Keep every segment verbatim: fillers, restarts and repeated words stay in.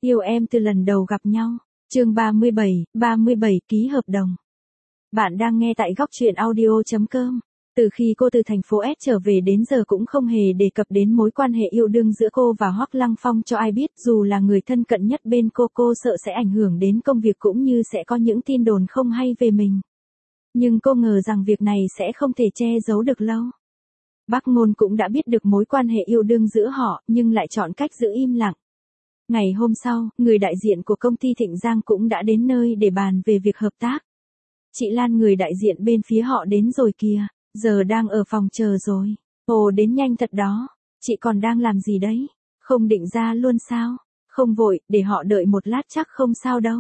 Yêu em từ lần đầu gặp nhau. Chương ba mươi bảy, ba mươi bảy ký hợp đồng. Bạn đang nghe tại góc truyện audio chấm com. Từ khi cô từ thành phố S trở về đến giờ cũng không hề đề cập đến mối quan hệ yêu đương giữa cô và Hoắc Lăng Phong cho ai biết, dù là người thân cận nhất bên cô, cô sợ sẽ ảnh hưởng đến công việc cũng như sẽ có những tin đồn không hay về mình. Nhưng cô ngờ rằng việc này sẽ không thể che giấu được lâu. Bác Ngôn cũng đã biết được mối quan hệ yêu đương giữa họ, nhưng lại chọn cách giữ im lặng. Ngày hôm sau, người đại diện của công ty Thịnh Giang cũng đã đến nơi để bàn về việc hợp tác. Chị Lan, người đại diện bên phía họ đến rồi kìa, giờ đang ở phòng chờ rồi. Ồ, đến nhanh thật đó, chị còn đang làm gì đấy? Không định ra luôn sao? Không vội, để họ đợi một lát chắc không sao đâu.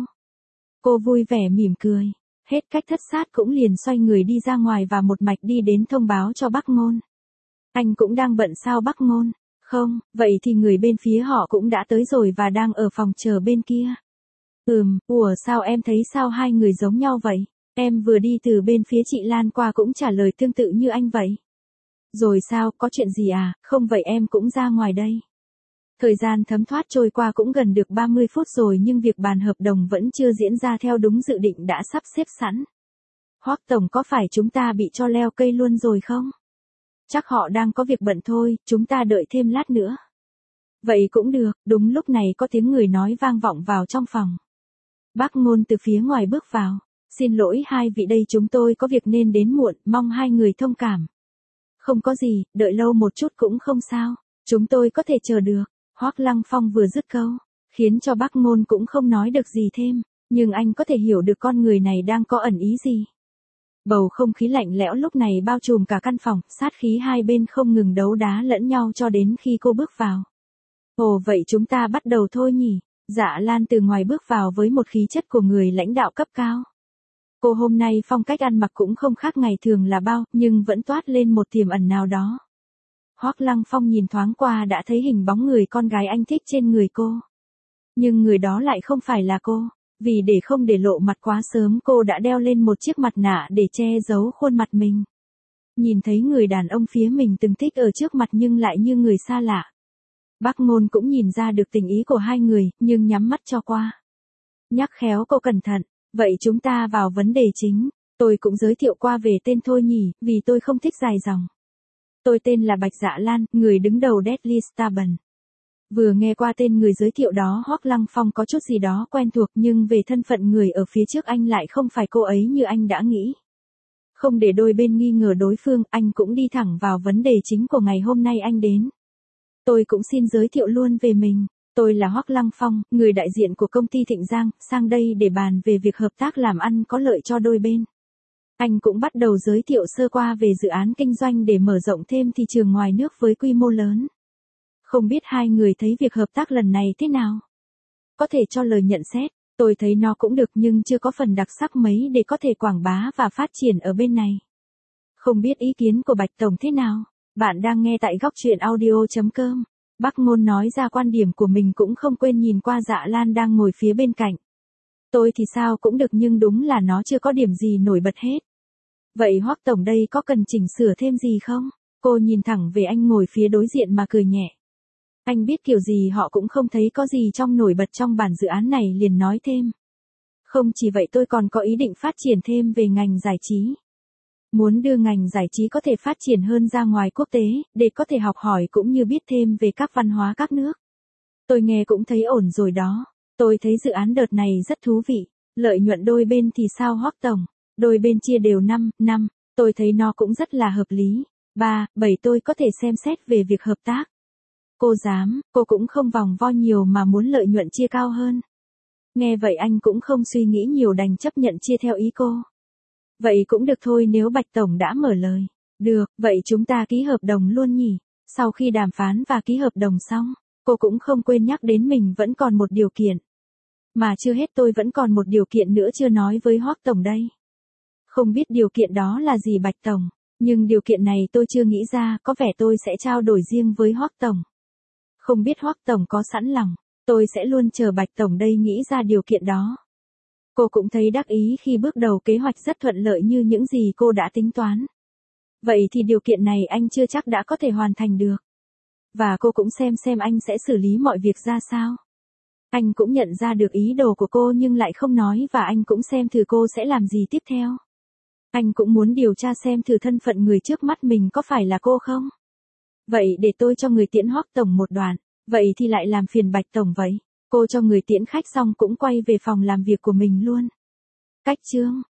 Cô vui vẻ mỉm cười, hết cách thất sát cũng liền xoay người đi ra ngoài và một mạch đi đến thông báo cho bác Ngôn. Anh cũng đang bận sao bác Ngôn? Không, vậy thì người bên phía họ cũng đã tới rồi và đang ở phòng chờ bên kia. Ừm, ủa sao em thấy sao hai người giống nhau vậy? Em vừa đi từ bên phía chị Lan qua cũng trả lời tương tự như anh vậy. Rồi sao, có chuyện gì à, không vậy em cũng ra ngoài đây. Thời gian thấm thoát trôi qua cũng gần được ba mươi phút rồi nhưng việc bàn hợp đồng vẫn chưa diễn ra theo đúng dự định đã sắp xếp sẵn. Hoắc tổng, có phải chúng ta bị cho leo cây luôn rồi không? Chắc họ đang có việc bận thôi, chúng ta đợi thêm lát nữa. Vậy cũng được, đúng lúc này có tiếng người nói vang vọng vào trong phòng. Bác Ngôn từ phía ngoài bước vào. Xin lỗi hai vị, đây chúng tôi có việc nên đến muộn, mong hai người thông cảm. Không có gì, đợi lâu một chút cũng không sao, chúng tôi có thể chờ được. Hoắc Lăng Phong vừa dứt câu, khiến cho bác Ngôn cũng không nói được gì thêm, nhưng anh có thể hiểu được con người này đang có ẩn ý gì. Bầu không khí lạnh lẽo lúc này bao trùm cả căn phòng, sát khí hai bên không ngừng đấu đá lẫn nhau cho đến khi cô bước vào. Ồ, vậy chúng ta bắt đầu thôi nhỉ? Dạ Lan từ ngoài bước vào với một khí chất của người lãnh đạo cấp cao. Cô hôm nay phong cách ăn mặc cũng không khác ngày thường là bao, nhưng vẫn toát lên một tiềm ẩn nào đó. Hoắc Lăng Phong nhìn thoáng qua đã thấy hình bóng người con gái anh thích trên người cô. Nhưng người đó lại không phải là cô. Vì để không để lộ mặt quá sớm, cô đã đeo lên một chiếc mặt nạ để che giấu khuôn mặt mình. Nhìn thấy người đàn ông phía mình từng thích ở trước mặt nhưng lại như người xa lạ. Bác Ngôn cũng nhìn ra được tình ý của hai người, nhưng nhắm mắt cho qua. Nhắc khéo cô cẩn thận, vậy chúng ta vào vấn đề chính. Tôi cũng giới thiệu qua về tên thôi nhỉ, vì tôi không thích dài dòng. Tôi tên là Bạch Dạ Lan, người đứng đầu Deadly Starbuns. Vừa nghe qua tên người giới thiệu đó, Hoắc Lăng Phong có chút gì đó quen thuộc, nhưng về thân phận người ở phía trước anh lại không phải cô ấy như anh đã nghĩ. Không để đôi bên nghi ngờ đối phương, anh cũng đi thẳng vào vấn đề chính của ngày hôm nay anh đến. Tôi cũng xin giới thiệu luôn về mình. Tôi là Hoắc Lăng Phong, người đại diện của công ty Thịnh Giang, sang đây để bàn về việc hợp tác làm ăn có lợi cho đôi bên. Anh cũng bắt đầu giới thiệu sơ qua về dự án kinh doanh để mở rộng thêm thị trường ngoài nước với quy mô lớn. Không biết hai người thấy việc hợp tác lần này thế nào? Có thể cho lời nhận xét, tôi thấy nó cũng được nhưng chưa có phần đặc sắc mấy để có thể quảng bá và phát triển ở bên này. Không biết ý kiến của Bạch Tổng thế nào? Bạn đang nghe tại góc truyện audio chấm com. Bác Ngôn nói ra quan điểm của mình cũng không quên nhìn qua Dạ Lan đang ngồi phía bên cạnh. Tôi thì sao cũng được nhưng đúng là nó chưa có điểm gì nổi bật hết. Vậy Hoắc Tổng đây có cần chỉnh sửa thêm gì không? Cô nhìn thẳng về anh ngồi phía đối diện mà cười nhẹ. Anh biết kiểu gì họ cũng không thấy có gì trong nổi bật trong bản dự án này liền nói thêm. Không chỉ vậy, tôi còn có ý định phát triển thêm về ngành giải trí. Muốn đưa ngành giải trí có thể phát triển hơn ra ngoài quốc tế, để có thể học hỏi cũng như biết thêm về các văn hóa các nước. Tôi nghe cũng thấy ổn rồi đó. Tôi thấy dự án đợt này rất thú vị. Lợi nhuận đôi bên thì sao Hoắc Tổng? Đôi bên chia đều năm, năm. Tôi thấy nó cũng rất là hợp lý. ba, bảy tôi có thể xem xét về việc hợp tác. Cô dám, cô cũng không vòng vo nhiều mà muốn lợi nhuận chia cao hơn. Nghe vậy anh cũng không suy nghĩ nhiều đành chấp nhận chia theo ý cô. Vậy cũng được thôi nếu Bạch Tổng đã mở lời. Được, vậy chúng ta ký hợp đồng luôn nhỉ? Sau khi đàm phán và ký hợp đồng xong, cô cũng không quên nhắc đến mình vẫn còn một điều kiện. Mà chưa hết, tôi vẫn còn một điều kiện nữa chưa nói với Hoắc Tổng đây. Không biết điều kiện đó là gì Bạch Tổng, nhưng điều kiện này tôi chưa nghĩ ra, có vẻ tôi sẽ trao đổi riêng với Hoắc Tổng. Không biết Hoắc Tổng có sẵn lòng, tôi sẽ luôn chờ Bạch Tổng đây nghĩ ra điều kiện đó. Cô cũng thấy đắc ý khi bước đầu kế hoạch rất thuận lợi như những gì cô đã tính toán. Vậy thì điều kiện này anh chưa chắc đã có thể hoàn thành được. Và cô cũng xem xem anh sẽ xử lý mọi việc ra sao. Anh cũng nhận ra được ý đồ của cô nhưng lại không nói và anh cũng xem thử cô sẽ làm gì tiếp theo. Anh cũng muốn điều tra xem thử thân phận người trước mắt mình có phải là cô không. Vậy để tôi cho người tiễn Hoắc tổng một đoạn, vậy thì lại làm phiền Bạch tổng vậy. Cô cho người tiễn khách xong cũng quay về phòng làm việc của mình luôn. Cách chương